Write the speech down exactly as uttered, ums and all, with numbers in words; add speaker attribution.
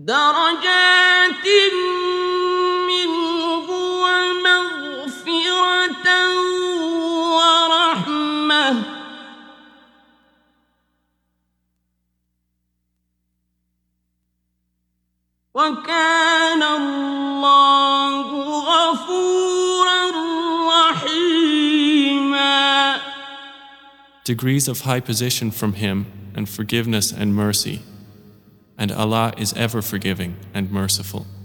Speaker 1: درجات منه ومغفرة ورحمة وكان الله غفورا رحيما.
Speaker 2: Degrees of high position from Him and forgiveness and mercy, and Allah is ever forgiving and merciful.